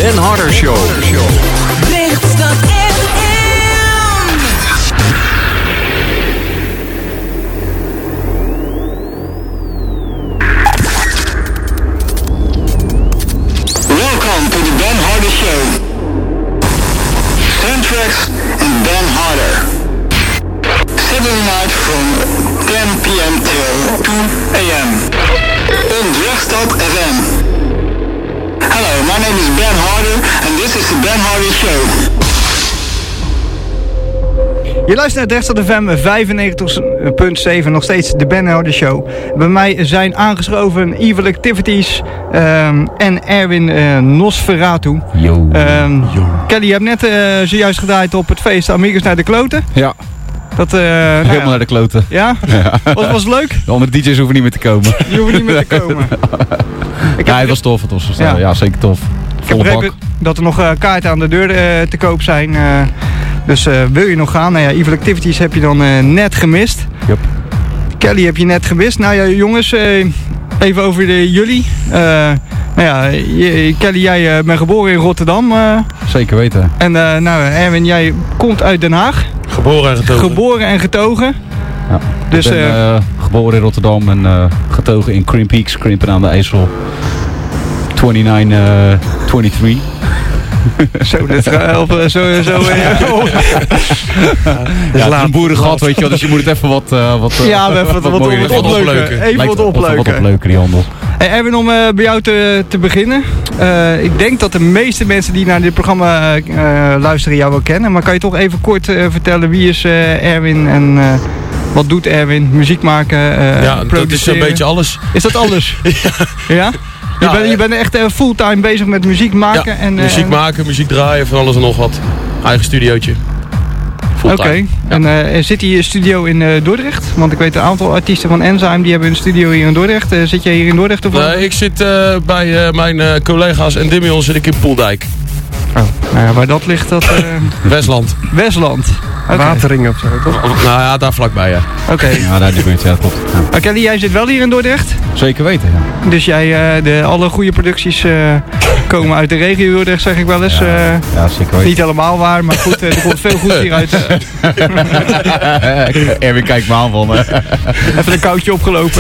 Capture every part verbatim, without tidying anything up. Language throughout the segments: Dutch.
Ben Harder Show. Lichtstad F M. Welcome to the Ben Harder Show. Soundtracks and Ben Harder. Saturday night from ten p.m. till two a.m. on Lichtstad F M. Hello, my name is Ben Harder and this is the Ben Harder Show. Je luistert naar Lichtstad F M vijfennegentig komma zeven, nog steeds de Ben Harder Show. Bij mij zijn aangeschoven Evil Activities um, en Erwin uh, Nosferatu. Yo. Um, Yo. Kelly, je hebt net uh, zojuist gedraaid op het feest Amigos naar de Kloten. Ja. Dat, uh, Helemaal nou ja. naar de kloten. Ja? Ja. Was, was het leuk? De andere D J's hoeven niet meer te komen. Die hoeven niet meer te komen. Ik ja, het was tof. Het was ja. ja, zeker tof. Ik heb begrepen dat er nog uh, kaarten aan de deur uh, te koop zijn. Uh, dus uh, wil je nog gaan? Nou ja, Evil Activities heb je dan uh, net gemist. Yep. Kelly heb je net gemist. Nou ja, jongens, uh, even over de, jullie. Uh, nou ja, je, Kelly, jij uh, bent geboren in Rotterdam. Uh, Zeker weten. En uh, nou, Erwin, jij komt uit Den Haag. Geboren en getogen. Geboren en getogen. Ja. Dus, ik ben uh, geboren in Rotterdam en uh, getogen in Crimp Peaks, Krimpen aan de IJssel. negenentwintig, uh, drieëntwintig. Zo, dit gaat op zo, zo, zo uh, oh. Ja, het is een boerengat, weet je wel, dus je moet het even wat uh, wat uh, ja, even wat, wat, wat, wat opleuken. Even Lijkt wat opleuken. Wat opleuken, die handel. Hey Erwin, om uh, bij jou te, te beginnen. Uh, ik denk dat de meeste mensen die naar dit programma uh, luisteren jou wel kennen. Maar kan je toch even kort uh, vertellen wie is uh, Erwin en uh, wat doet Erwin? Muziek maken, uh, ja, dat is een beetje alles. Is dat alles? ja? Ja? Je, ja, bent, je bent echt uh, fulltime bezig met muziek maken? Ja, en, uh, muziek maken, muziek draaien, van alles en nog wat. Eigen studiootje. Oké, okay. ja. En uh, zit hier studio in uh, Dordrecht? Want ik weet een aantal artiesten van Enzyme die hebben een studio hier in Dordrecht. Uh, zit jij hier in Dordrecht of wat? Nee, ik zit uh, bij uh, mijn uh, collega's en Dimion zit ik in Poeldijk. Oh, nou ja, waar dat ligt, dat... Uh... Westland. Westland. Okay. Wateringen of zo, toch? Nou ja, daar vlakbij, ja. Oké. Okay. Ja, daar in de buurt, ja, klopt. Ja. Maar Kelly, jij zit wel hier in Dordrecht? Zeker weten, ja. Dus jij, uh, de, alle goede producties uh, komen uit de regio Dordrecht, zeg ik wel eens. Uh, ja, ja, zeker weten. Niet helemaal waar, maar goed, uh, er komt veel goed hieruit. Erwin kijkt me aan van. Uh. Even een koudje opgelopen.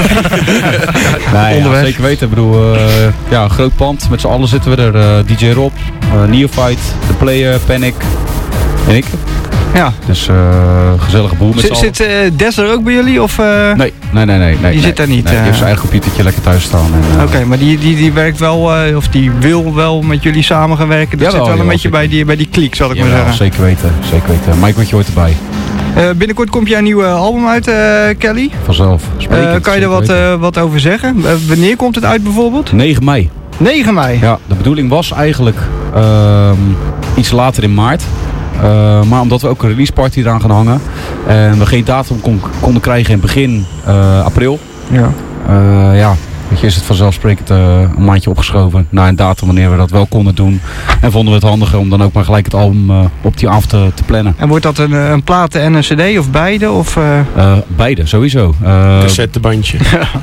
Nee, ja, zeker weten. Ik bedoel, uh, ja, een groot pand. Met z'n allen zitten we er. Uh, D J Rob, uh, Neophyte, The Player, Panic en ik. Ja. Dus uh, gezellige boel met z'n allen. Zit uh, Des er ook bij jullie? Of, uh... Nee, nee, nee. nee, nee die nee, zit daar niet? Nee, die uh... heeft zijn eigen computertje lekker thuis staan. Uh... Oké, okay, maar die, die, die werkt wel, uh, of die wil wel met jullie samen gaan werken. Dat jawel, zit wel een beetje bij die, bij die kliek, zal ik jawel, maar zeggen. Zeker weten, zeker weten. Mike wordt je ooit erbij. Uh, binnenkort komt jouw nieuwe album uit, uh, Kelly. Vanzelf. Uh, kan je er wat, uh, wat over zeggen? Uh, wanneer komt het uit bijvoorbeeld? negen mei. negen mei? Ja, de bedoeling was eigenlijk uh, iets later in maart. Uh, maar omdat we ook een release party eraan gaan hangen en we geen datum kon, konden krijgen in begin uh, april, ja. Uh, ja, weet je, is het vanzelfsprekend uh, een maandje opgeschoven naar een datum wanneer we dat wel konden doen. En vonden we het handiger om dan ook maar gelijk het album uh, op die avond te, te plannen. En wordt dat een, een platen en een cd of beide? Of, uh... Uh, beide, sowieso. Uh, Cassettebandje.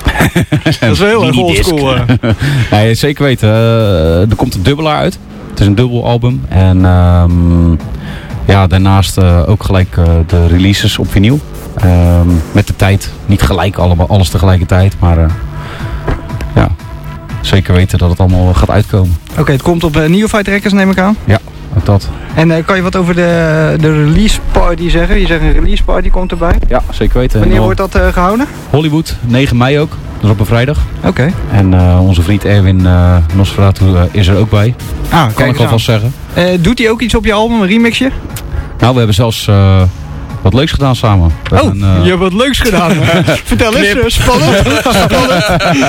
Dat is wel heel erg oldschool. Nee, zeker weten. Uh, er komt een dubbelaar uit. Het is een dubbel album. En um, ja, daarnaast uh, ook gelijk uh, de releases op vinyl. Um, met de tijd. Niet gelijk allemaal, alles tegelijkertijd. Maar uh, ja, zeker weten dat het allemaal gaat uitkomen. Oké, okay, het komt op uh, Neophyte Records, neem ik aan? Ja, ook dat. En uh, kan je wat over de, de release party zeggen? Je zegt een release party komt erbij. Ja, zeker weten. Wanneer wordt dat uh, gehouden? Hollywood, negen mei ook. Dat is op een vrijdag. Oké. Okay. En uh, onze vriend Erwin uh, Nosferatu uh, is er ook bij. Ah, kan ik alvast zeggen. Uh, doet hij ook iets op je album, een remixje? Nou, we hebben zelfs uh, wat leuks gedaan samen. We oh, hebben, uh... je hebt wat leuks gedaan. Vertel eens, uh, spannend. spannend.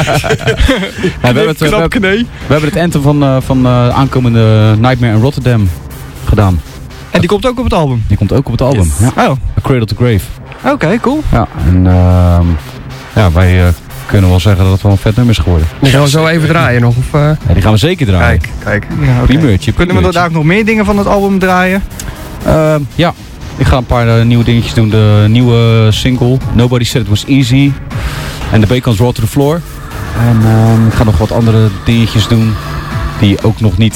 Ja, we, hebben het, uh, we, we hebben het anthem van, uh, van uh, aankomende Nightmare in Rotterdam gedaan. En die komt ook op het album? Die komt ook op het album, yes. Ja. Oh. A Cradle to Grave. Oké, okay, cool. Ja, en uh, ja, wij uh, kunnen wel zeggen dat het wel een vet nummer is geworden. Die gaan we zo even draaien nog? Of, uh... ja, die gaan we zeker draaien. Kijk, kijk. Ja, okay. Primeurtje, kunnen we er daar ook nog meer dingen van het album draaien? Uh, ja, ik ga een paar uh, nieuwe dingetjes doen. De nieuwe single, Nobody Said It Was Easy. En de Bacon's Raw to the Floor. En uh, ik ga nog wat andere dingetjes doen die ook nog niet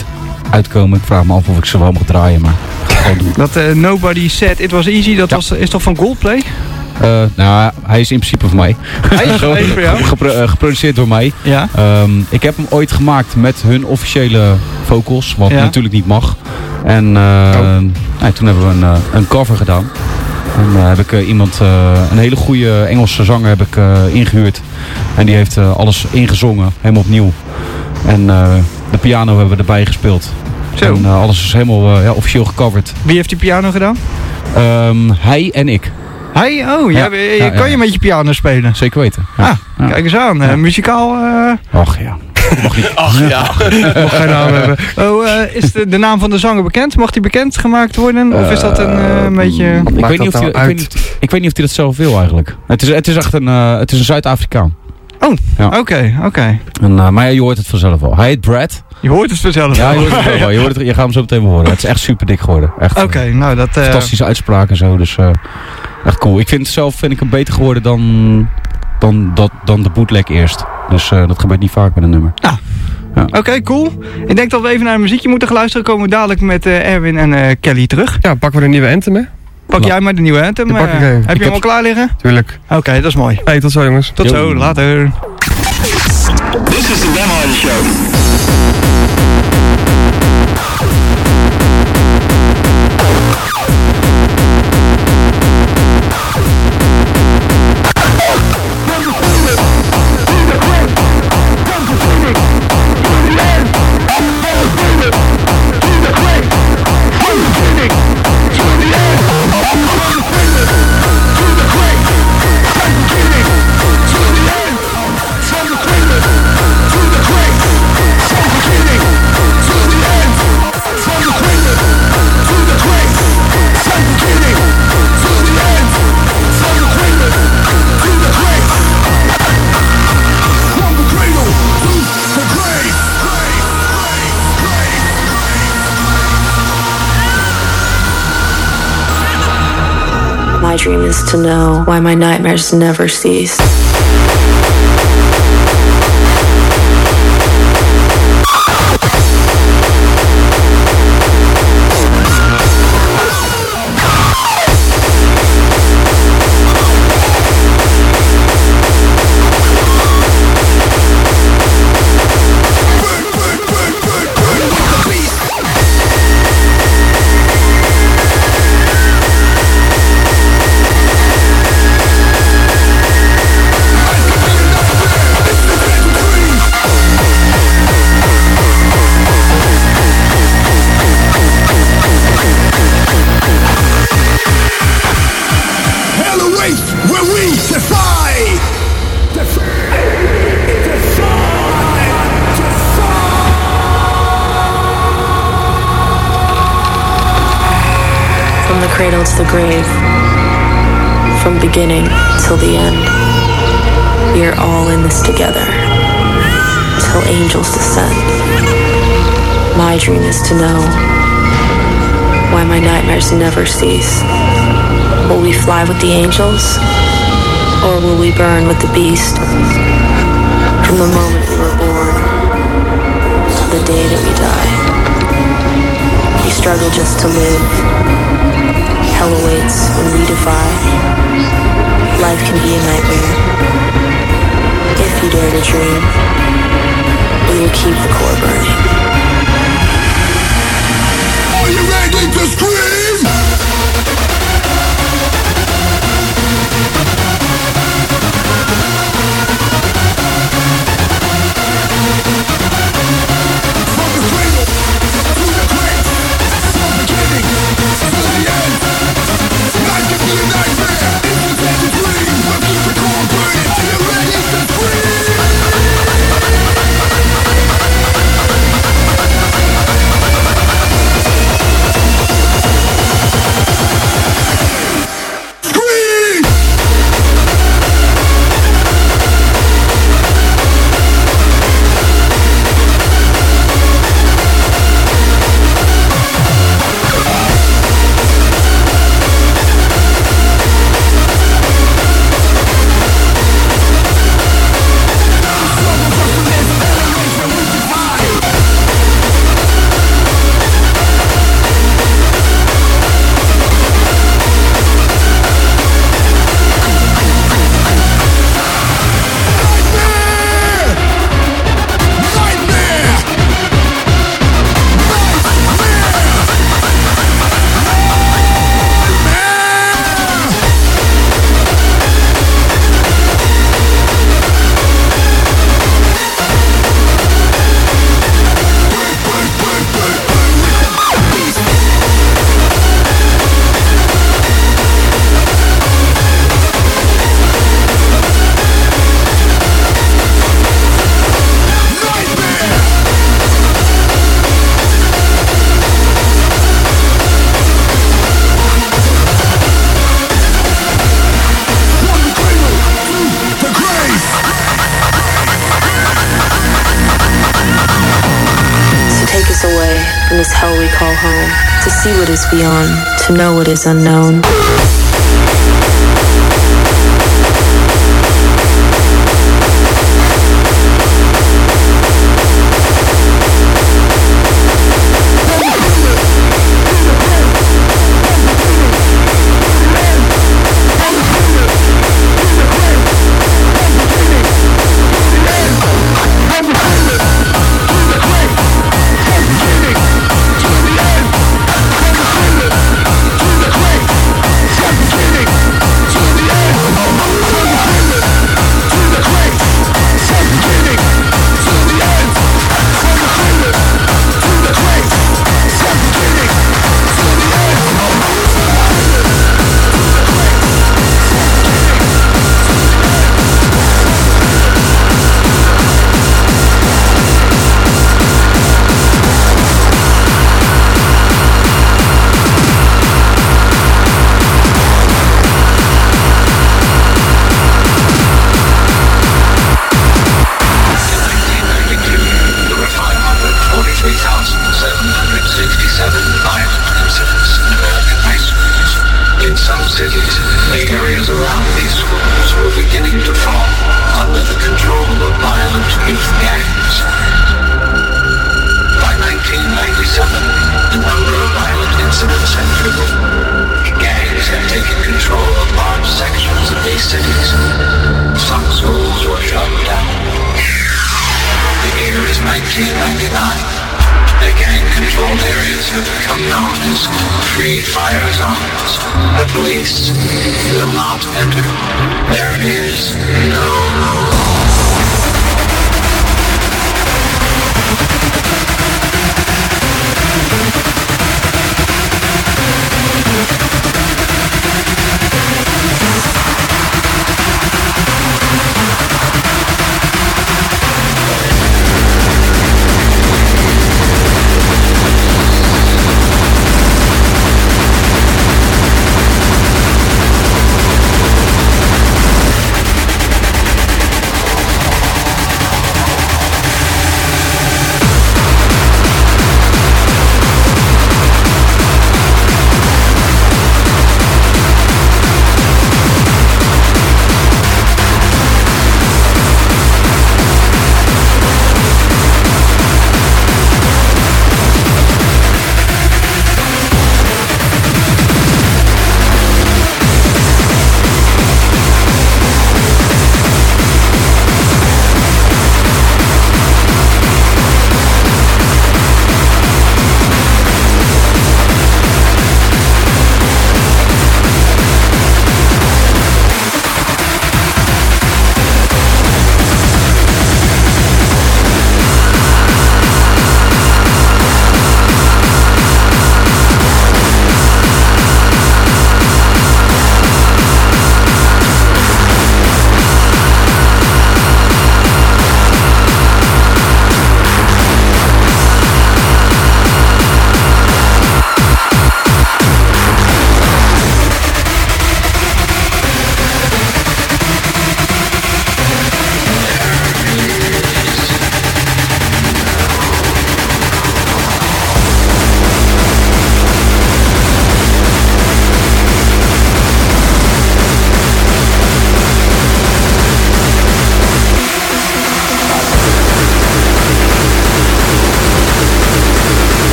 uitkomen. Ik vraag me af of ik ze wel mag draaien, maar gewoon doen. Dat uh, Nobody Said It Was Easy, dat Ja. was, is toch van Goldplay? Uh, nou, hij is in principe van mij. Hij is hij is voor jou? Gepro- uh, geproduceerd door mij. Ja. Um, ik heb hem ooit gemaakt met hun officiële vocals, wat Ja. natuurlijk niet mag. En uh, Oh. nee, toen hebben we een, uh, een cover gedaan. En uh, heb ik uh, iemand, uh, een hele goede Engelse zanger heb ik uh, ingehuurd. En die heeft uh, alles ingezongen, helemaal opnieuw. En uh, de piano hebben we erbij gespeeld. Zo. En uh, alles is helemaal uh, ja, officieel gecoverd. Wie heeft die piano gedaan? Um, hij en ik, Hij? Oh, ja, Ja. je, Ja, kan ja. je met je piano spelen? zeker weten. Ja. Ah, Ja. kijk eens aan. Uh, Ja. muzikaal... Uh... Och ja. Mag niet. Ach ja. Nog geen naam hebben. Oh, uh, is de, de naam van de zanger bekend? Mag die bekend gemaakt worden? Of is dat een uh, beetje... Ik Maakt weet, niet of dat hij, nou ik, weet niet, ik weet niet of hij dat zelf wil eigenlijk. Het is, het is echt een, uh, het is een Zuid-Afrikaan. Oké, oké. Okay. En, uh, maar ja, je hoort het vanzelf wel. Hij heet Brad. Je hoort het vanzelf. Ja, je hoort het wel. wel. Je, hoort het, je gaat hem zo meteen wel horen. Het is echt super dik geworden. Echt, Oké, uh, nou dat... Uh... fantastische uitspraken en zo. Dus uh, echt cool. Ik vind het zelf vind ik hem beter geworden dan, dan, dat, dan de bootleg eerst. Dus uh, dat gebeurt niet vaak met een nummer. Oké, okay, cool. Ik denk dat we even naar een muziekje moeten gaan luisteren. Komen we dadelijk met uh, Erwin en uh, Kelly terug. Ja, pakken we de nieuwe anthem, hè? Pak jij maar de nieuwe anthem. Die pak ik Uh, even. heb Ik je hem heb- al klaar liggen? Tuurlijk. Oké, okay, dat is mooi. Hey, tot zo jongens. Tot Yo. zo, later. This is the Ben Harder Show. My dream is to know why my nightmares never cease. From the cradle to the grave, from beginning till the end, we are all in this together, till angels descend. My dream is to know why my nightmares never cease. Will we fly with the angels, or will we burn with the beast? From the moment we were born to the day that we die, we struggle just to live. Hell awaits when we defy. Life can be a nightmare. If you dare to dream, we will keep the core burning. Are you ready to scream? From the cradle to the grave, from beginning to the end. Life can be a nightmare. If you dare to dream, we'll keep the core burning. Are you ready to scream? in this hell we call home, to see what is beyond, to know what is unknown.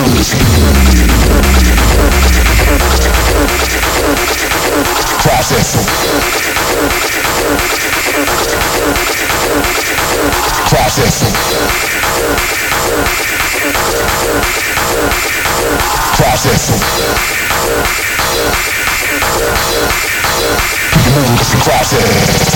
Processing. Processing. Processing. Process.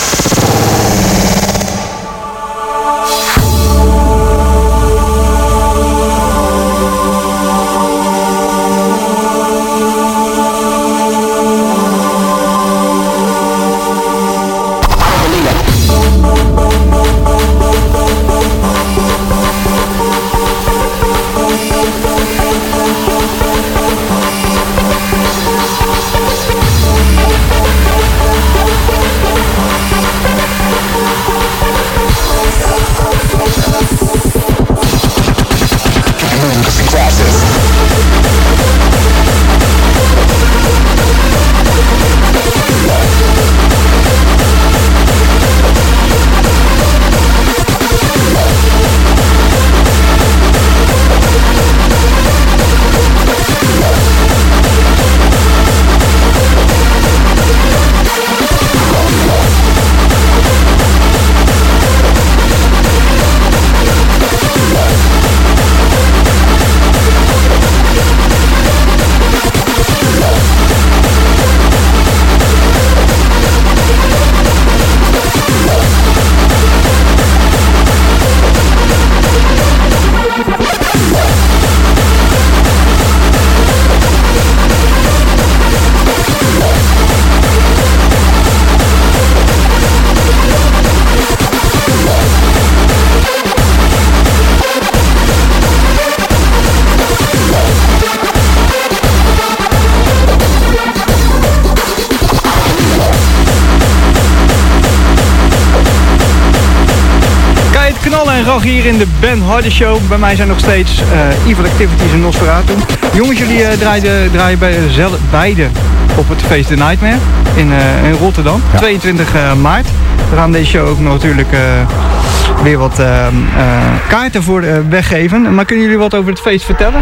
Hier in de Ben Harder Show. Bij mij zijn nog steeds uh, Evil Activities en Nosferatu. Jongens, jullie uh, draaien, draaien bij zelf, beide op het feest The Nightmare in, uh, in Rotterdam. Ja. tweeëntwintig maart. We gaan deze show ook natuurlijk uh, weer wat uh, uh, kaarten voor uh, weggeven. Maar kunnen jullie wat over het feest vertellen?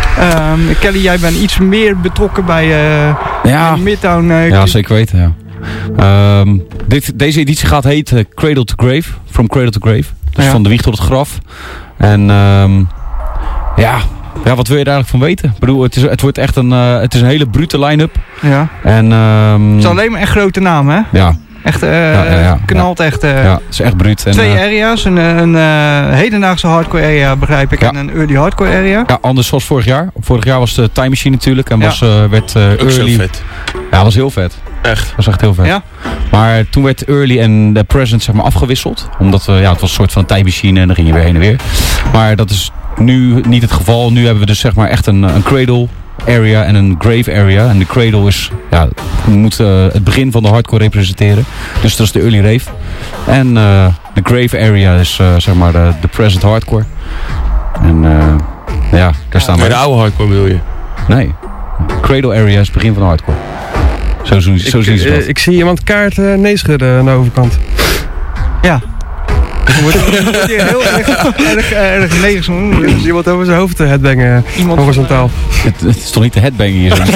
Uh, Kelly, jij bent iets meer betrokken bij, uh, ja. bij Midtown. Uh, ja, zeker weten. Ja. Um, dit, deze editie gaat heten uh, Cradle to Grave. From Cradle to Grave. Dus ja. Van de wieg tot het graf. En um, ja, ja, wat wil je er eigenlijk van weten? Ik bedoel, het, is, het wordt echt een, uh, het is een hele brute line-up. Ja. En, um, het is alleen maar echt grote namen, hè? Ja. Echt, uh, ja, ja, ja, knalt ja. echt. Uh, ja, het is echt bruut. En, twee uh, area's. Een, een uh, hedendaagse hardcore area, begrijp ik. Ja. En een early hardcore area. Ja, anders zoals vorig jaar. Vorig jaar was de Time Machine natuurlijk. En ja. was, uh, werd uh, Ook early. zo vet. Ja, was heel vet. Echt. was echt heel vet. Ja. Maar toen werd early en de present zeg maar afgewisseld. Omdat we, ja, het was een soort van time machine en dan ging je weer heen en weer. Maar dat is nu niet het geval. Nu hebben we dus zeg maar echt een, een cradle area en een grave area. En de cradle is, ja, moet uh, het begin van de hardcore representeren. Dus dat is de early rave. En uh, de grave area is uh, zeg maar de, de present hardcore. En uh, ja, daar staan we. Ja, de oude hardcore wil je? Nee. Cradle area is het begin van de hardcore. Zo, zo, zo ik, zien ze dat. Uh, ik zie iemand kaart uh, nee schudden aan de overkant. Ja. Dan wordt hier heel erg, erg, erg neergesnoen. Er is iemand over zijn hoofd te headbangen, iemand horizontaal. Het, het is toch niet de headbang hier zo?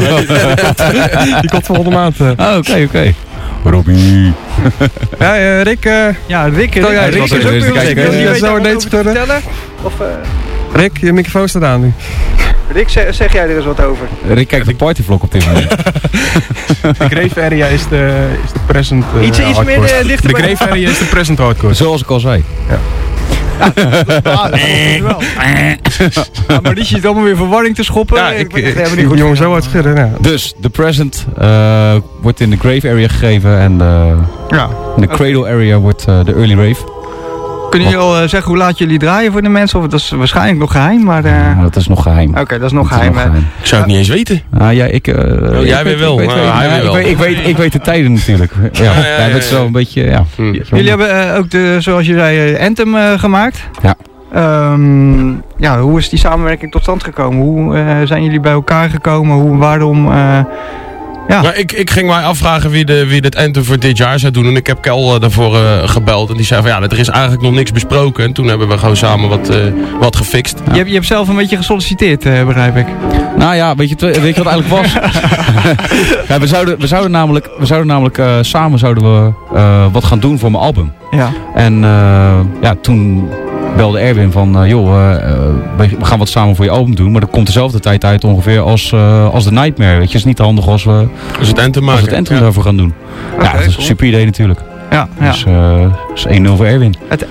Die komt volgende maand. Uh. Ah, oké, oké. Okay. Robbie. Ja, uh, Rick. Uh, ja, Rick. Rick, ja, Rick, Rick is ook weer kijken. Rick. Je weet daar wat over vertellen? Of, uh... Rick, je microfoon staat aan nu. Rick, zeg, zeg jij er eens wat over? Rick kijkt de partyvlog op dit moment. De grave area is de, is de present uh, Iets, iets meer uh, dichter De grave area is de present hardcore. Zoals ik al zei. Ja. Ja, dat is wel. Ja, maar die ziet allemaal weer verwarring te schoppen. Ja, ik, ik, ik niet goed jongen zo hard schudden. Ja. Dus de present uh, wordt in de grave area gegeven en de, ja. de cradle okay. area wordt uh, de early rave. Kunnen jullie al uh, zeggen hoe laat jullie draaien voor de mensen? Of dat is waarschijnlijk nog geheim, maar... Uh... Ja, dat is nog geheim. Oké, okay, dat is nog dat geheim. Is nog geheim. Ik zou het niet eens weten. Ah, ja, ik, uh, oh, ik jij weet wel. Ik weet, uh, hij ja, weet wel. Ik, weet, ik, weet, ik weet de tijden natuurlijk. Ja, ja, ja, ja, dat is wel een beetje... Ja. Hmm. Jullie hebben uh, ook, de, zoals je zei, uh, Anthem uh, gemaakt. Ja. Um, ja, hoe is die samenwerking tot stand gekomen? Hoe uh, zijn jullie bij elkaar gekomen? Hoe, waarom uh, Ja. Maar ik, ik ging mij afvragen wie, de, wie dit anthem voor dit jaar zou doen. En ik heb Kel uh, daarvoor uh, gebeld. En die zei van ja, er is eigenlijk nog niks besproken. En toen hebben we gewoon samen wat, uh, wat gefixt. Ja. Je, hebt, je hebt zelf een beetje gesolliciteerd, uh, begrijp ik. Nou ja, weet je, weet je wat het eigenlijk was? ja, we, zouden, we zouden namelijk, we zouden namelijk uh, samen zouden we, uh, wat gaan doen voor mijn album. Ja. En uh, ja, toen belde Erwin van, uh, joh, uh, we gaan wat samen voor je album doen. Maar dat komt dezelfde tijd uit ongeveer als, uh, als The Nightmare. Weet je, het is niet handig als we dus het anthem als we het anthem ja. daarvoor gaan doen. Okay, ja, dat is een cool. super idee natuurlijk. Ja, ja. Dus uh, dat is één nul voor Erwin. Het,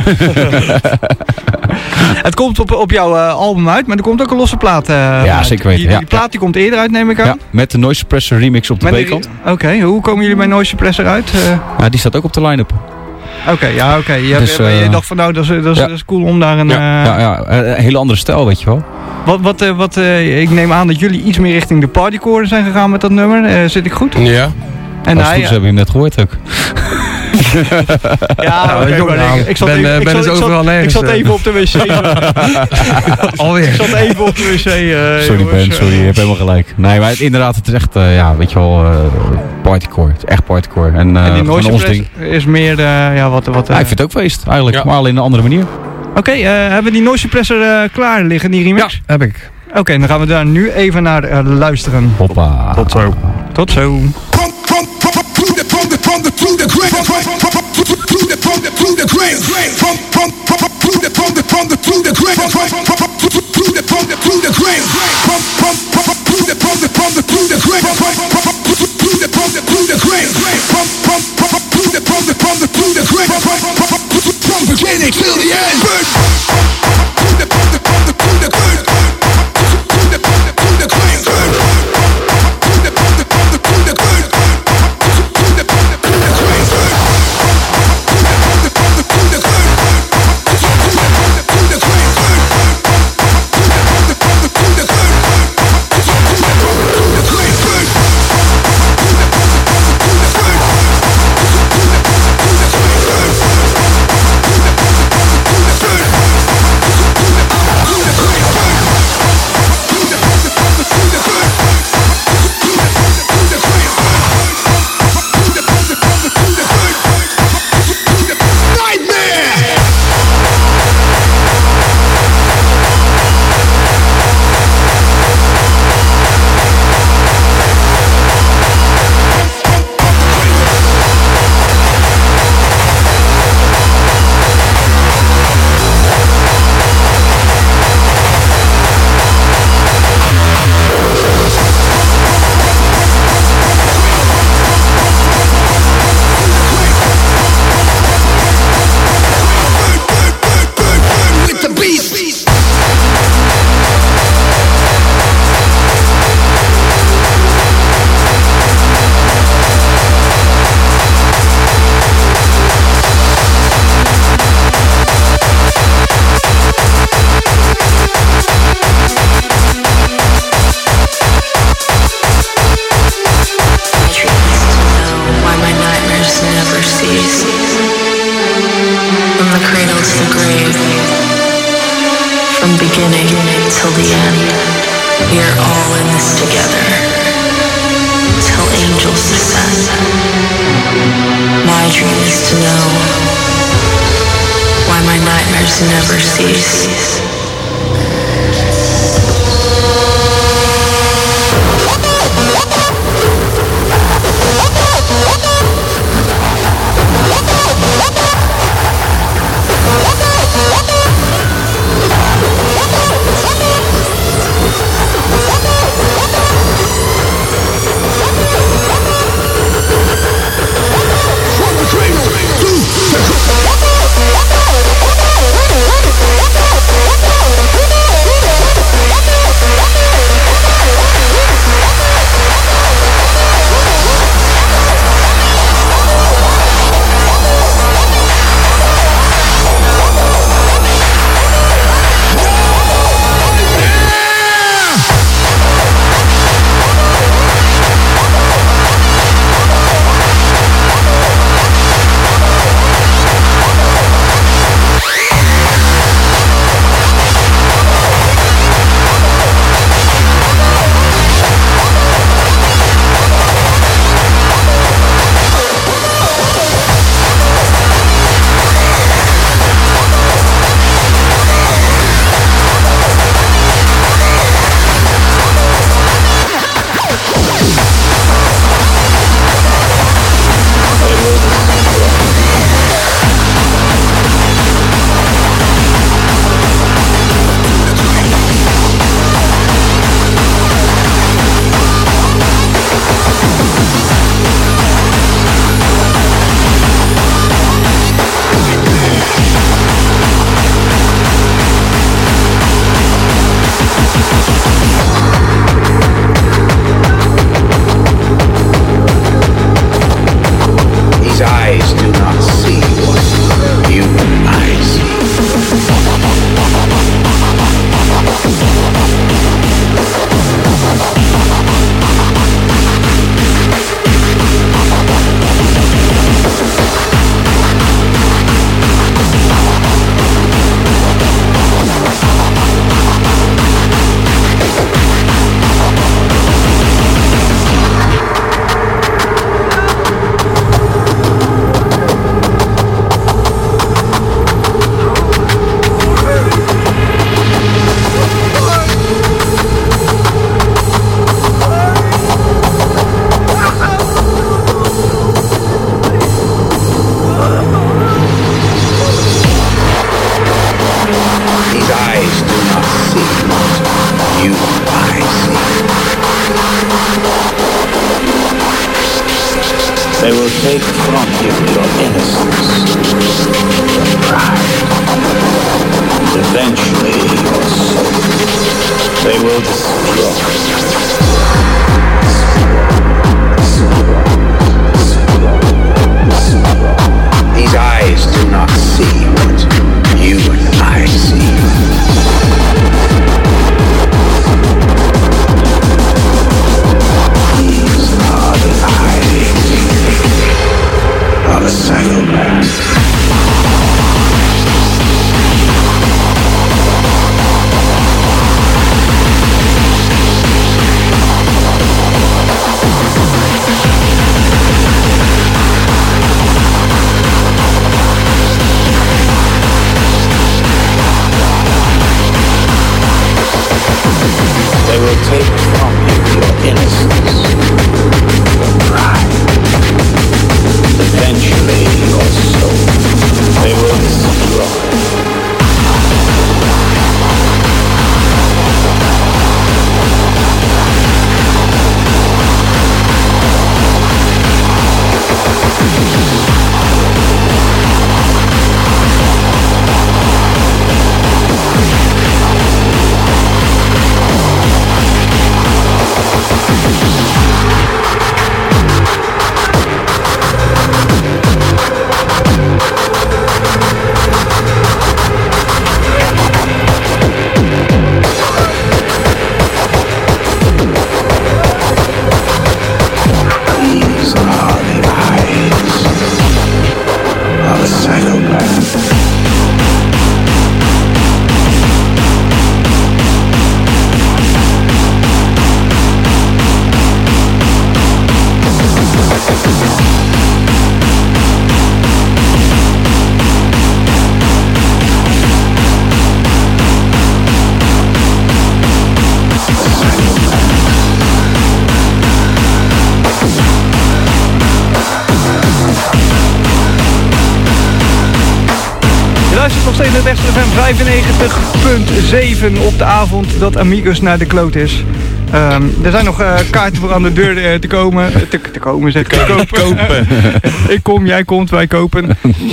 het komt op, op jouw uh, album uit, maar er komt ook een losse plaat uh, Ja, uit. zeker weten. Die, die Ja, plaat ja. die komt eerder uit, neem ik aan. Ja, met de Noise Suppressor remix op de Met B-kant. Oké, okay, hoe komen jullie bij Noise Suppressor uit? Uh, Ja, die staat ook op de line-up. Oké, okay, ja, oké. Okay. Je, Dus, uh, je uh, dacht van nou, dat is, dat is, ja. dat is cool om daar een... Ja, uh, ja, ja, een hele andere stijl, weet je wel. Wat, wat, uh, wat uh, ik neem aan dat jullie iets meer richting de partycore zijn gegaan met dat nummer. Uh, zit ik goed? Ja. En Als hij, goed is, hebben we hem net gehoord ook. Ja, Nou, okay, ik ook maar nou. ik, ik zat Ben, even, uh, ik ben zat, dus ik zat- overal ik nergens, zat uh. even op de wc. Alweer. Ik zat even op de wc. Uh, Sorry jongens. Ben, sorry, je hebt helemaal gelijk. Nee, maar het, inderdaad, het is echt, uh, ja, weet je wel, uh, partycore. Het is echt partycore. En, uh, En die van noise ons suppressor ding. is meer, uh, ja, wat... wat uh, Ja, ik vind het ook feest, eigenlijk. Ja. Maar alleen een andere manier. Oké, okay, uh, hebben we die noise suppressor uh, klaar liggen, die remix? Ja, heb ik. Oké, okay, dan gaan we daar nu even naar uh, luisteren. Hoppa. Tot zo. Tot zo. From, from, from, from the, from the, from the, to the grave. From, from, from, to, to, to the, from the, to the grave. From, from, from, to the, from the, from the, to the grave. From, from, from, to, to, to the, from the, to the grave. From, from, from, to the, from the, from the, to the grave. From, from, from, to, to, to the, from the, to the grave. From, from, from, to the, from the, from the, to the grave. From, from, from, to, to, from beginning till the end. To the, from the, from the, to the grave. To the, from the, to the grave. To the, from the, from the, to the grave. Never cease. From the cradle to the see what you and I see. They will take from you your innocence, your pride, and eventually your soul. They will destroy. These eyes do not see what you and I see. These are the eyes of a psychopath. They will take from you your innocence, your pride, eventually your soul. They will destroy. Nog steeds het Extra F M vijfennegentig punt zeven op de avond dat Amigos naar de kloot is. Um, er zijn nog uh, kaarten voor aan de deur uh, te komen. Te, te komen, zeg ik. Te kopen. kopen. Ik kom, jij komt, wij kopen.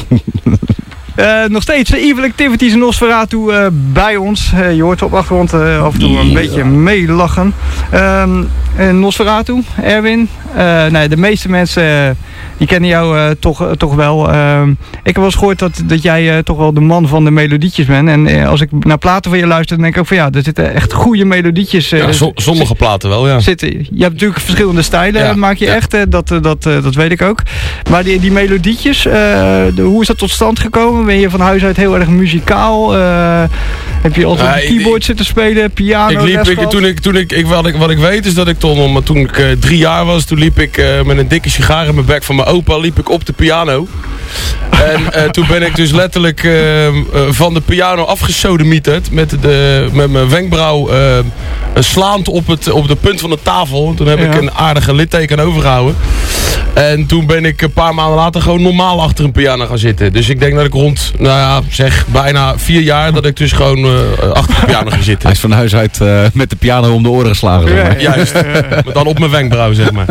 Uh, nog steeds uh, Evil Activities en Nosferatu uh, bij ons. Uh, je hoort op de achtergrond uh, af en toe een beetje meelachen. Um, uh, Nosferatu, Erwin. Uh, nee, de meeste mensen uh, die kennen jou uh, toch, uh, toch wel. Uh, ik heb wel eens gehoord dat, dat jij uh, toch wel de man van de melodietjes bent. En uh, als ik naar platen van je luister, dan denk ik ook van ja, er zitten echt goede melodietjes. Uh, ja, so, sommige zit, platen wel, ja. Zitten. Je hebt natuurlijk verschillende stijlen, ja, maak je ja. echt. Uh, dat, uh, dat, uh, dat weet ik ook. Maar die, die melodietjes, uh, de, hoe is dat tot stand gekomen? Ben je van huis uit heel erg muzikaal? Uh, heb je altijd uh, keyboard ik, zitten spelen, piano? Ik liep, ik, toen ik, toen ik, ik, wat, ik, wat ik weet is dat ik toen, om, toen ik uh, drie jaar was, toen liep ik uh, met een dikke sigaar in mijn bek van mijn opa, liep ik op de piano. En uh, toen ben ik dus letterlijk uh, uh, van de piano afgesodemieterd met, de, met mijn wenkbrauw uh, slaand op, het, op de punt van de tafel. Toen heb ja. ik een aardige litteken overgehouden. En toen ben ik een paar maanden later gewoon normaal achter een piano gaan zitten. Dus ik denk dat ik rond, nou ja, zeg bijna vier jaar dat ik dus gewoon uh, achter de piano ga zitten. Hij is van huis uit uh, met de piano om de oren geslagen. Zeg maar. Ja, juist. Maar dan op mijn wenkbrauw, zeg maar.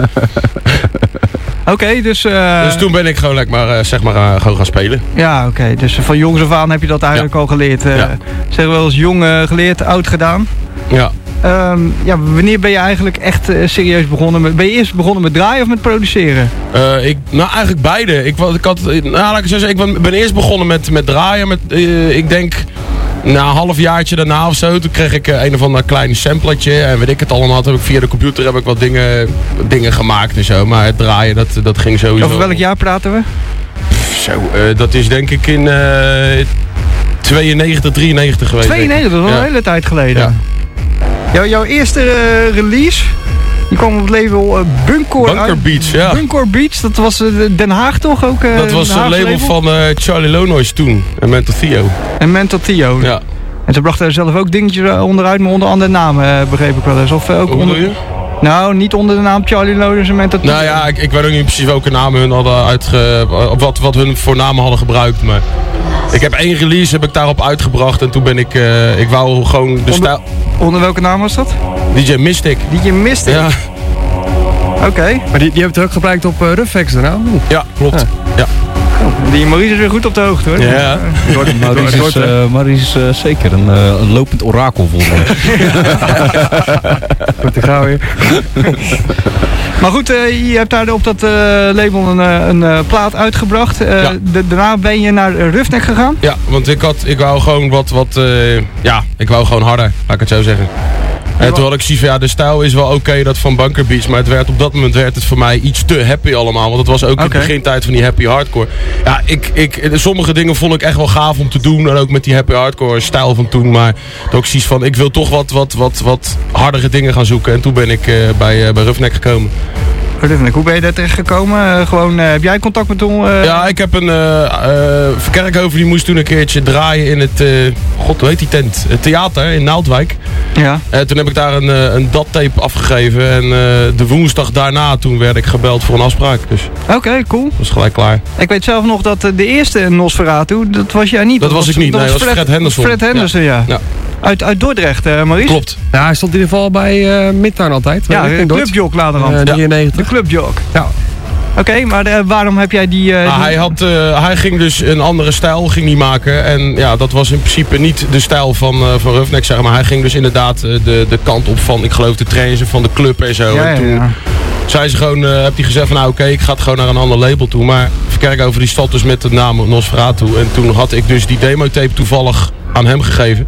Oké, okay, dus... Uh... Dus toen ben ik gewoon, like, maar, uh, zeg maar, uh, gewoon gaan spelen. Ja, oké. Okay. Dus van jongs af aan heb je dat eigenlijk ja. al geleerd. Uh, ja. Zeg wel eens jong uh, geleerd, oud gedaan. Ja. Um, ja, wanneer ben je eigenlijk echt uh, serieus begonnen met... Ben je eerst begonnen met draaien of met produceren? Uh, ik, nou, eigenlijk beide. Ik, ik, had, nou, laat ik, zeggen, ik ben, ben eerst begonnen met, met draaien. Met, uh, ik denk... Na een halfjaartje daarna of zo, toen kreeg ik uh, een of ander klein samplertje. En weet ik het allemaal, toen heb ik via de computer heb ik wat dingen, dingen gemaakt en zo. Maar het draaien, dat, dat ging sowieso. Over welk jaar praten we? Pff, zo, uh, dat is denk ik in uh, tweeënnegentig, drieënnegentig geweest. tweeënnegentig, dat is al ja. een hele tijd geleden. Ja. Jou, jouw eerste uh, release, die kwam op het label uh, Bunkor Bunker uit. Beats, ja. Bunker Beats, dat was uh, Den Haag toch ook? Uh, dat was een label, label van uh, Charlie Lonois toen, en Mental Theo. En Mental Theo. Ja. En ze brachten er zelf ook dingetjes onderuit, maar onder andere namen, uh, begreep ik wel eens. Of, uh, ook Hoe onder... bedoel je? Nou, niet onder de naam Charlie Lonois en Mental Theo. Nou ja, ik, ik weet ook niet precies welke namen hun hadden uitge... Of wat, wat hun voor namen hadden gebruikt, maar... Ik heb één release heb ik daarop uitgebracht en toen ben ik, uh, ik wou gewoon de Onder, stijl... onder welke naam was dat? D J Mystic. D J Mystic? Ja. Oké. Okay. Maar die, die hebben het ook gebruikt op uh, Ruffex daarna? Ja, klopt. Ja. ja. Oh, die Maurice is weer goed op de hoogte hoor. Ja. Maurice is, uh, Maurice is uh, zeker een, uh, een lopend orakel voor me. Goed, ik ga weer. Maar goed, uh, je hebt daar op dat uh, label een, een uh, plaat uitgebracht. Uh, ja. de, daarna ben je naar Roughneck gegaan? Ja, want ik, had, ik wou gewoon wat, wat uh, ja, ik wou gewoon harder, laat ik het zo zeggen. En toen had ik zoiets van, ja, de stijl is wel oké, okay, dat van Bunker Beats, maar het werd, op dat moment werd het voor mij iets te happy allemaal. Want het was ook okay. in de begintijd van die happy hardcore. Ja, ik, ik, sommige dingen vond ik echt wel gaaf om te doen. En ook met die happy hardcore stijl van toen. Maar toen ook zoiets van, ik wil toch wat, wat, wat, wat hardere dingen gaan zoeken. En toen ben ik uh, bij, uh, bij Roughneck gekomen. Hoe ben je daar terecht gekomen? Uh, gewoon, uh, heb jij contact met hem? Uh... Ja, ik heb een uh, uh, Verkerkhoven, die moest toen een keertje draaien in het, uh, god hoe heet die tent? Het theater in Naaldwijk. Ja. Uh, toen heb ik daar een, uh, een dat tape afgegeven en uh, de woensdag daarna toen werd ik gebeld voor een afspraak. Dus. Oké, okay, cool. Dat was gelijk klaar. Ik weet zelf nog dat de eerste Nosferatu, dat was jij niet. Dat, dat was ik niet, dat nee, dat was Fred, Fred Henderson. Fred Henderson, ja. ja. ja. Uit, uit Dordrecht, uh, Maurice? Klopt. Ja, hij stond in ieder geval bij uh, Midtown altijd. Ja, de clubjok laterhand. Uh, drieënnegentig. De clubjok. Ja. Oké, okay, maar uh, waarom heb jij die... Uh, ah, die... Hij, had, uh, hij ging dus een andere stijl ging die maken. En ja, dat was in principe niet de stijl van, uh, van Roughneck, zeg maar. Hij ging dus inderdaad uh, de, de kant op van, ik geloof, de trains van de club en zo. Ja, en toen ja, ja. zei ze gewoon, uh, heb hij gezegd van, nou oké, okay, ik ga het gewoon naar een ander label toe. Maar Verkerkhoven die stond dus met de naam Nosferatu. En toen had ik dus die demotape toevallig aan hem gegeven.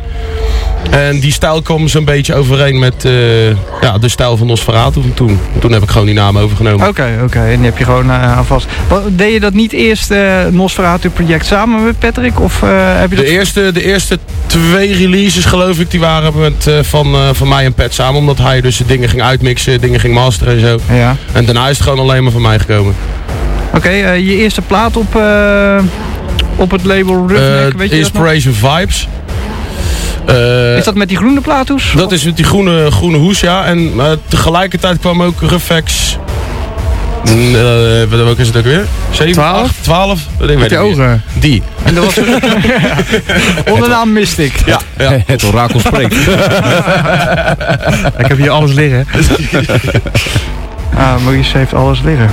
En die stijl kwam zo'n beetje overeen met uh, ja, de stijl van Nosferatu van toen. Toen heb ik gewoon die naam overgenomen. Oké, okay, oké. Okay. En die heb je gewoon uh, aan vast. Wat, deed je dat niet eerst uh, Nosferatu project samen met Patrick? Of, uh, heb je de, dat... eerste, de eerste twee releases geloof ik, die waren met, uh, van, uh, van mij en Pat samen. Omdat hij dus dingen ging uitmixen, dingen ging masteren en zo. Ja. En daarna is het gewoon alleen maar van mij gekomen. Oké, okay, uh, je eerste plaat op, uh, op het label Roughneck, uh, weet je Inspiration Vibes. Uh, is dat met die groene plaathoes? Dat is met die groene, groene hoes, ja. En uh, tegelijkertijd kwam ook Ruffex. Uh, welke is het ook weer? zeven, twaalf? acht, twaalf? Ik met je ogen. Die. En dat was onder naam Mystic. Ja, ja. Het orakel spreekt. Ik heb hier alles liggen. Ah, Maurice heeft alles liggen.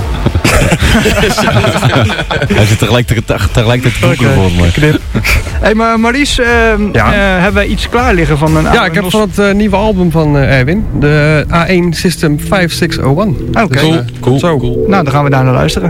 Hij zit tegelijkertijd tegelijkertijd te boeken voor me. Knip. Hé, maar Maurice, uh, ja. uh, hebben wij iets klaar liggen van een... Ja, ik heb van het uh, nieuwe album van uh, Erwin. De A één System vijf zes nul één. Oké. Okay. Cool, cool, Zo. cool. Nou, dan gaan we daar naar luisteren.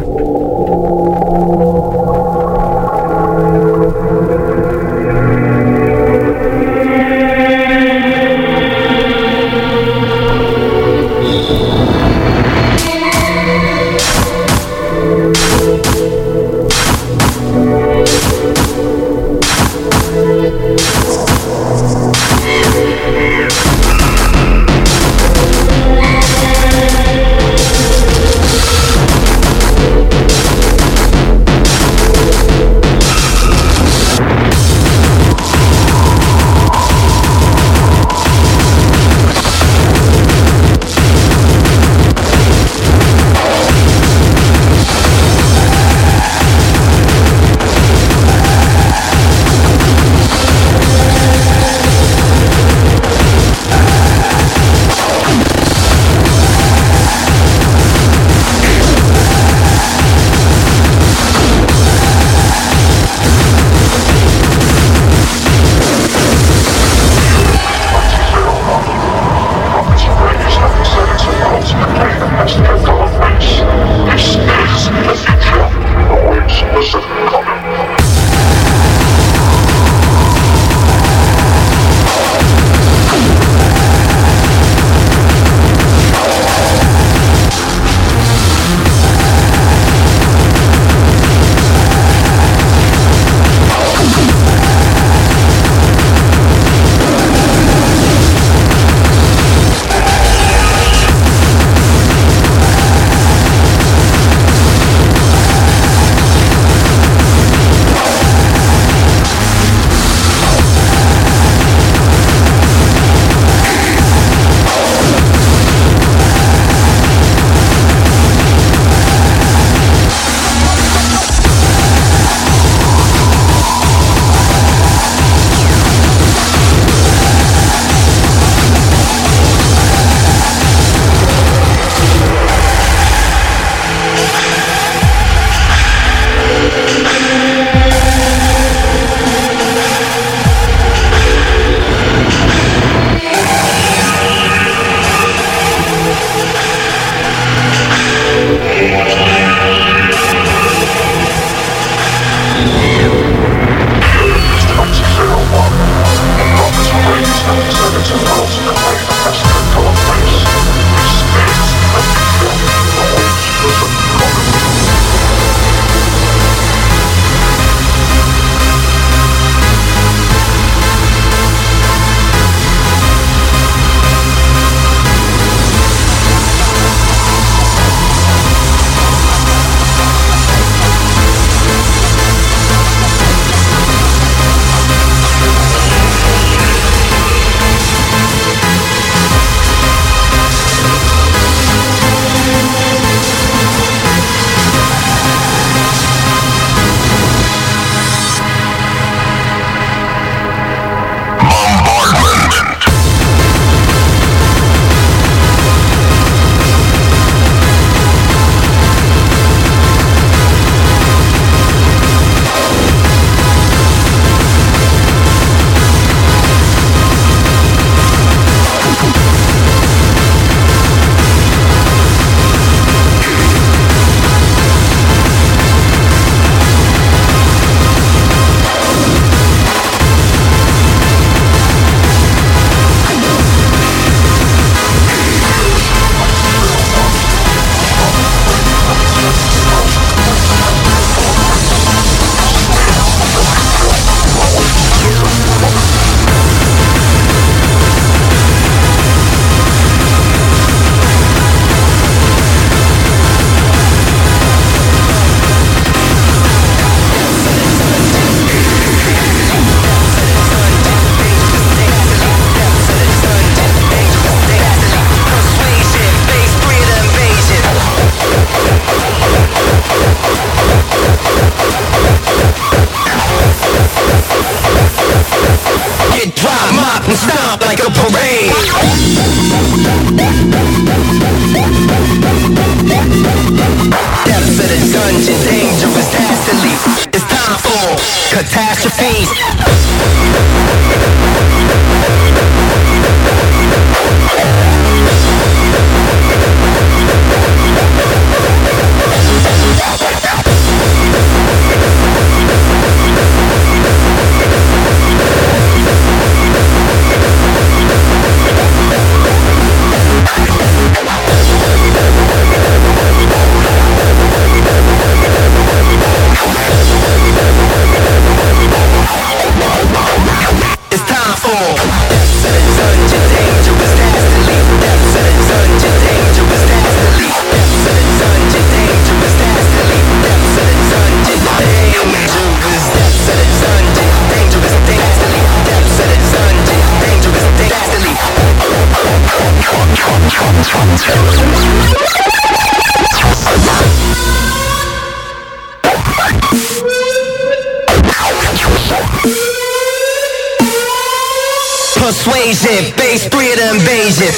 persuasion, base three of the invasion.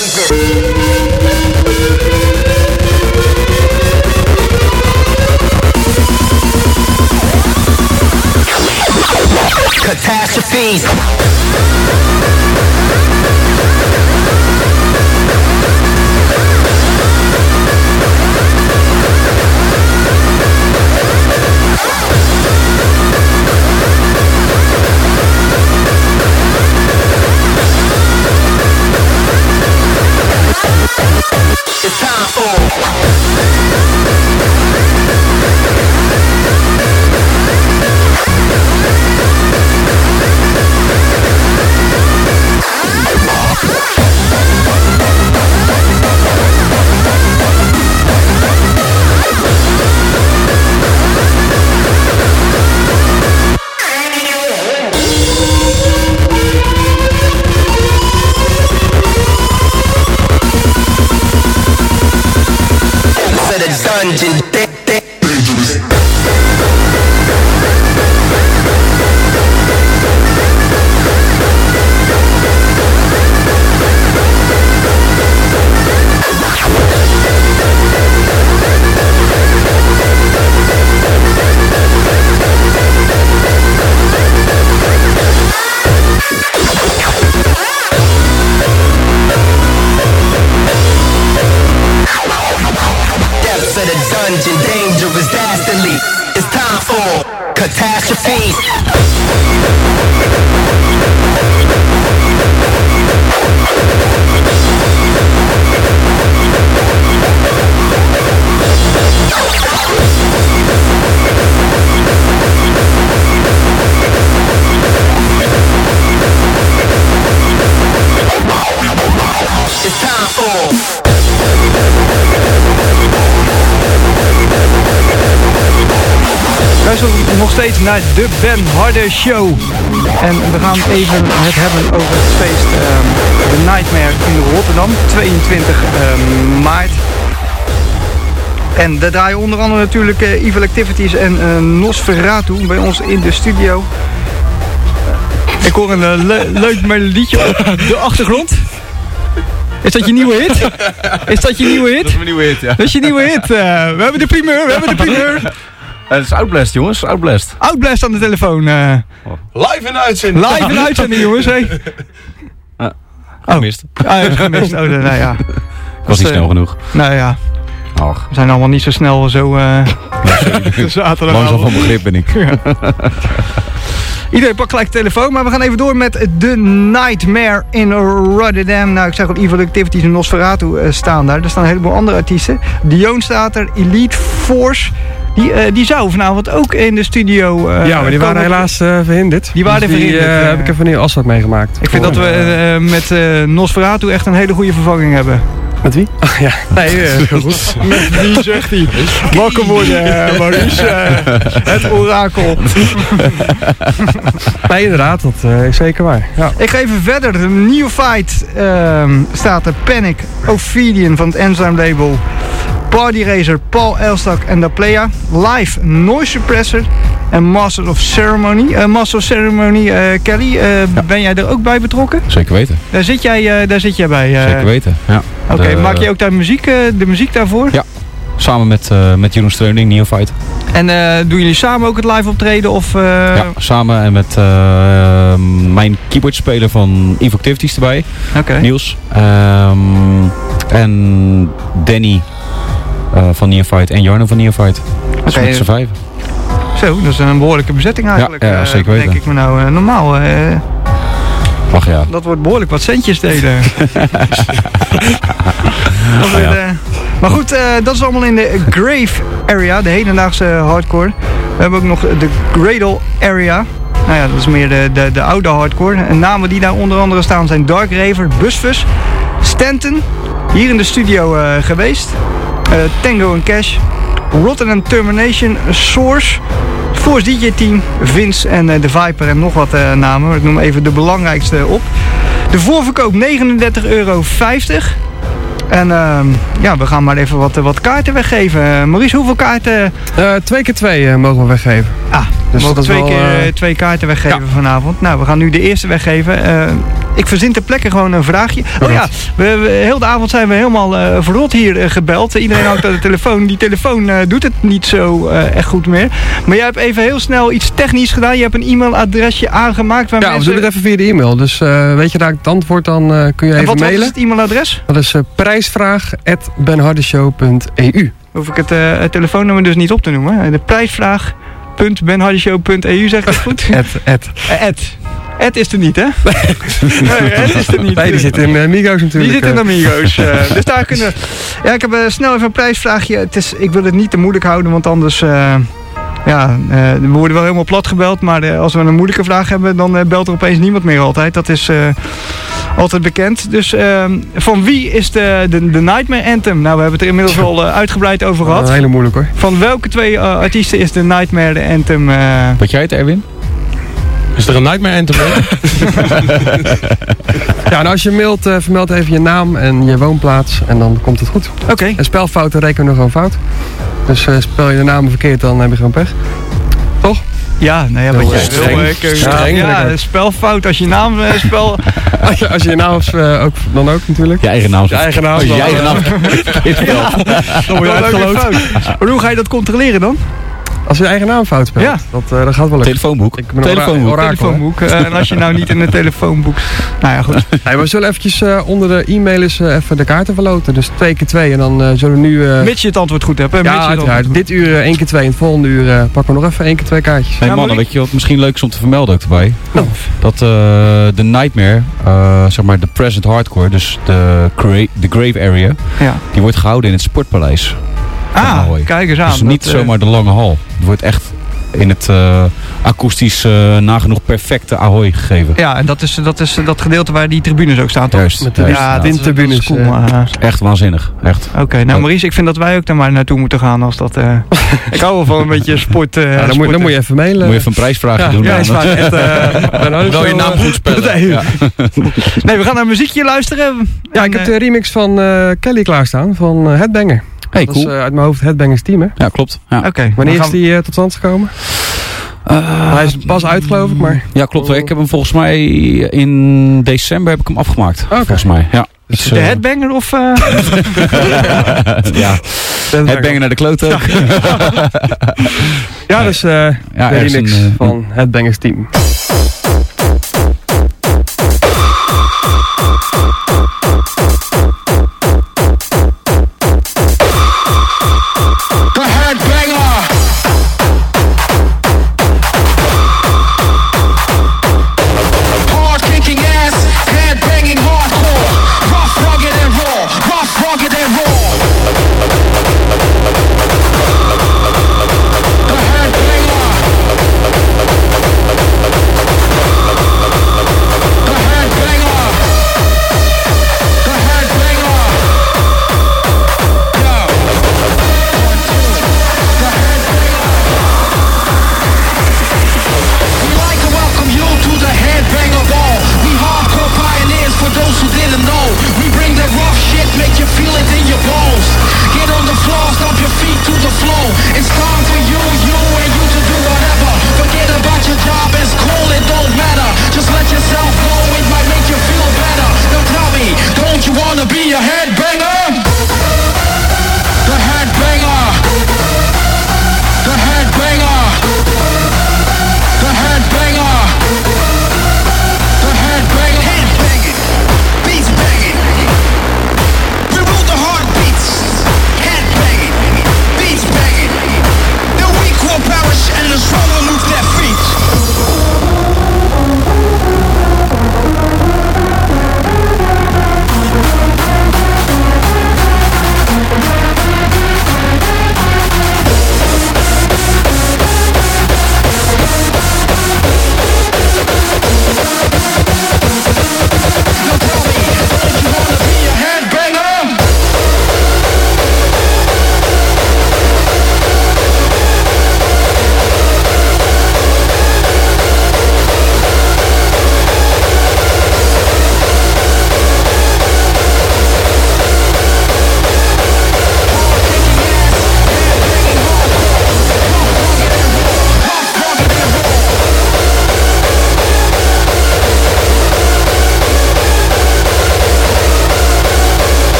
Catastrophes. It's time for dungeon. Dungeon, dangerous, dastardly. It's time for catastrophes. It's time for luister nog steeds naar de Ben Harder Show. En we gaan even het hebben over het feest um, The Nightmare in Rotterdam, tweeëntwintig um, maart. En daar draaien onder andere natuurlijk uh, Evil Activities en uh, Nosferatu bij ons in de studio. Ik hoor een uh, le leuk melodietje op de achtergrond. Is dat je nieuwe hit? Is dat je nieuwe hit? Dat is mijn nieuwe hit, ja. Dat is je nieuwe hit. Uh, we hebben de primeur, we hebben de primeur. Het is Outblast, jongens. Outblast. Outblast aan de telefoon. Uh. Live in uitzending. Live in uitzending, jongens. Hey. Ah, gemist. Oh, ah, gemist. Oh, nou ja. Ik was niet uh, snel genoeg. Nou ja. Ach. We zijn allemaal niet zo snel zo... Uh, Langzaam van begrip ben ik. Ja. Iedereen pakt gelijk de telefoon, maar we gaan even door met The Nightmare in Rotterdam. Nou, ik zeg al, Evil Activities en Nosferatu uh, staan daar. Er staan een heleboel andere artiesten. Dion staat er, Elite Force. Die, uh, die zou vanavond ook in de studio uh, ja, maar die waren helaas uh, verhinderd. Die waren dus die, verhinderd. Uh, uh, heb ik even nieuw afspraak meegemaakt. Ik vind dat we uh, met uh, Nosferatu echt een hele goede vervanging hebben. Met wie? Oh, ja. Nee, uh, heel goed. Met wie zegt hij? Wakker worden, uh, Maurice. Uh, het orakel. Nee, inderdaad, dat uh, is zeker waar. Ja. Ik ga even verder. De New Fight uh, staat er. Panic, Ophidian van het Enzyme label. Party Racer, Paul Elstak en Da Playa. Live, Noise Suppressor en Master of Ceremony. Uh, Master of Ceremony, uh, Kelly, uh, ja. Ben jij er ook bij betrokken? Zeker weten. Daar zit jij, uh, daar zit jij bij? Uh... Zeker weten, ja. Oké, okay, maak je ook daar muziek, uh, de muziek daarvoor? Ja, samen met, uh, met Jeroen Streuning, Neophyte. En uh, doen jullie samen ook het live optreden? Of, uh... Ja, samen en met uh, mijn keyboardspeler van Evil Activities erbij, okay. Niels. Um, en Danny uh, van Neophyte en Jarno van Neophyte. Dus okay. Met z'n vijf. Zo, dat is een behoorlijke bezetting eigenlijk. Ja, ja zeker weten. Denk ik me nou uh, normaal. Uh, Ach ja. Dat wordt behoorlijk wat centjes delen. Ah, ja. uh, maar goed, uh, dat is allemaal in de Grave area, de hedendaagse hardcore. We hebben ook nog de Cradle area. Nou ja, dat is meer de, de, de oude hardcore. En namen die daar onder andere staan zijn Dark Raver, Busfus, Stanton, hier in de studio uh, geweest. Uh, Tango en Cash, Rotterdam Termination, Source, Force D J Team, Vince en uh, de Viper en nog wat uh, namen. Ik noem even de belangrijkste op. De voorverkoop negenendertig euro vijftig. En uh, ja, we gaan maar even wat, wat kaarten weggeven. Uh, Maurice, hoeveel kaarten? Uh, twee keer twee uh, mogen we weggeven. Ah, Dus we mogen dat is twee wel, keer eh, eh, twee kaarten weggeven ja. vanavond. Nou, we gaan nu de eerste weggeven. Uh, ik verzin ter plekke gewoon een vraagje. Oh ja, we, we, heel de avond zijn we helemaal uh, verrot hier uh, gebeld. Iedereen hangt aan de telefoon. Die telefoon uh, doet het niet zo uh, echt goed meer. Maar jij hebt even heel snel iets technisch gedaan. Je hebt een e-mailadresje aangemaakt. Waar Ja, mensen... we doen het even via de e-mail. Dus uh, weet je daar het antwoord, dan uh, kun je En even wat, mailen. wat is het e-mailadres? Dat is uh, prijsvraag at benhardeshow punt e u. Hoef ik het, uh, het telefoonnummer dus niet op te noemen. De prijsvraag punt benhardeshow punt e u, zeg ik dat goed? Ed, Ed. Uh, Ed. Ed is er niet, hè? Nee, Ed is er niet. Nee, die zit in uh, Migos natuurlijk. Die zit in Amigos. Uh, dus daar kunnen... Ja, ik heb uh, snel even een prijsvraagje. Het is, ik wil het niet te moeilijk houden, want anders... Uh, ja, uh, we worden wel helemaal plat gebeld. Maar uh, als we een moeilijke vraag hebben, dan uh, belt er opeens niemand meer altijd. Dat is uh, altijd bekend. Dus uh, van wie is de, de, de Nightmare Anthem? Nou, we hebben het er inmiddels al uh, uitgebreid over gehad. Dat is hele moeilijk hoor. Van welke twee uh, artiesten is de Nightmare Anthem? Uh... Wat jij het, Erwin? Is er een Nightmare Anthem? Ja, en als je mailt, uh, vermeld even je naam en je woonplaats en dan komt het goed. Oké. Okay. En spelfouten rekenen we gewoon fout. Dus uh, spel je de naam verkeerd, dan heb je gewoon pech. Toch? Ja, nou ja, wat jij streng. wil. Ik, uh, Streng, ja, lekker. spelfout als je naam uh, spel... Als je, als je je naam uh, ook, dan ook natuurlijk. Je eigen naam. Je eigen naam. Als je je dan, eigen naam. Dan word je uitgeloot. Maar hoe ga je dat controleren dan? Als je je eigen naam fout speelt, Ja. dat, uh, dat gaat wel lukken. Telefoonboek. Ik ben een Telefoonboek. ora- orakel, Telefoonboek. Uh, en als je nou niet in een telefoonboek... Nou ja, goed. Nee, we zullen eventjes uh, onder de e-mail eens uh, even de kaarten verloten. Dus twee keer twee en dan uh, zullen we nu... Uh, Mits je het antwoord goed hebt. Hè? Mits je ja, het uiteraard. antwoord Dit uur uh, één keer twee en het volgende uur uh, pakken we nog even één keer twee kaartjes. Hey Ja, mannen, maar weet je wat misschien leuk is om te vermelden ook erbij? Nou. Dat uh, de Nightmare, uh, zeg maar de present hardcore, dus de, gra- de grave area, Ja. die wordt gehouden in het Sportpaleis. van Ah, Ahoy. kijk eens aan. Dus niet dat, uh, zomaar de lange hal. Het wordt echt in het uh, akoestisch uh, nagenoeg perfecte Ahoy gegeven. Ja, en dat is, dat is dat gedeelte waar die tribunes ook staan, toch? Juist. Met de juist, Ja, inderdaad. dat is, dat is cool. Uh, Echt waanzinnig. Echt. Oké, okay, nou Maurice, ik vind dat wij ook daar maar naartoe moeten gaan als dat... Uh, ik hou wel van een beetje sport. Uh, Ja, dan, moet, dan moet je even mailen. Moet je even een prijsvraagje Ja, doen. ja, dan. is vaak echt, uh, Wel je naam goed spellen. Nee, Ja. Nee, we gaan naar een muziekje luisteren. ja, En, ik heb uh, de remix van uh, Kelly klaarstaan, van uh, Headbanger. Hey, Dat cool. is uh, uit mijn hoofd Headbangers team, hè? Ja, klopt. Ja. Oké. Okay, Wanneer is die uh, tot stand gekomen? Uh, Hij is pas uit, geloof ik, maar... Ja, klopt. Ik heb hem volgens mij in december heb ik hem afgemaakt. Okay. Volgens mij. Ja. Iets, de uh, headbanger of... Uh... ja. Het bangen naar de klote ook. Ja, dus uh, Ja, de ergens remix een, uh, van Headbangers team. The headbanger. Hard kicking ass, head banging hardcore. Rough, rugged and raw. Rough, rugged and raw. The headbanger.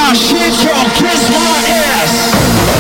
my shit, y'all kiss my ass.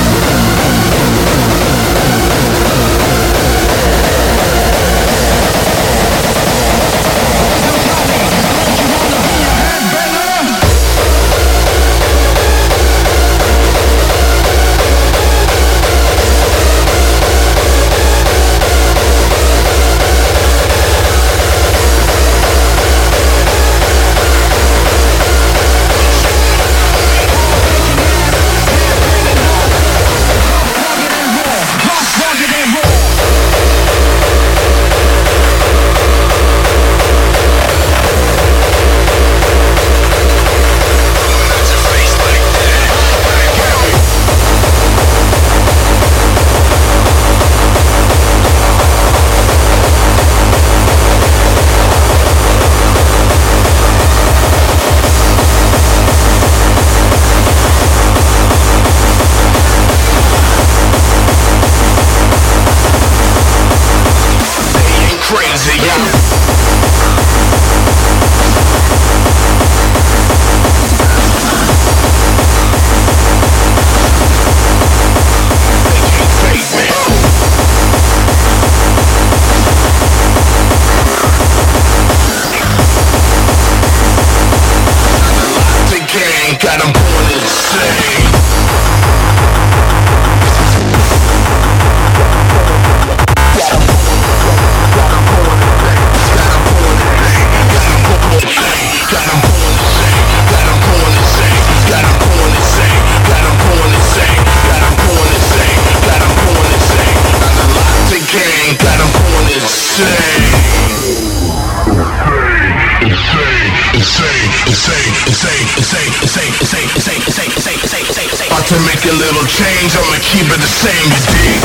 To make a little change, I'ma keep it the same, you dig?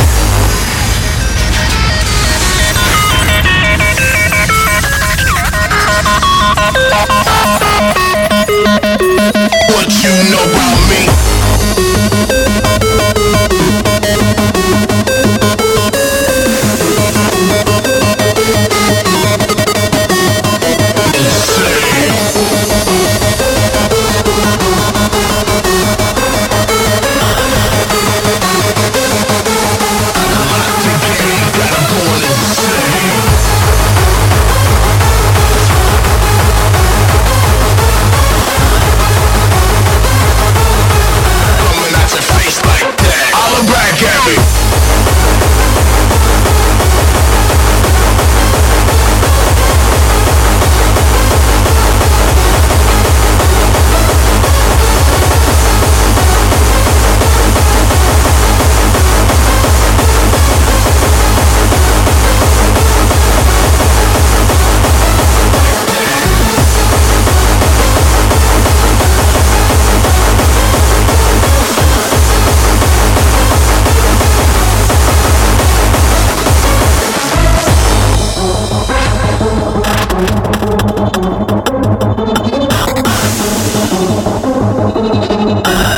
What you know about me? Uh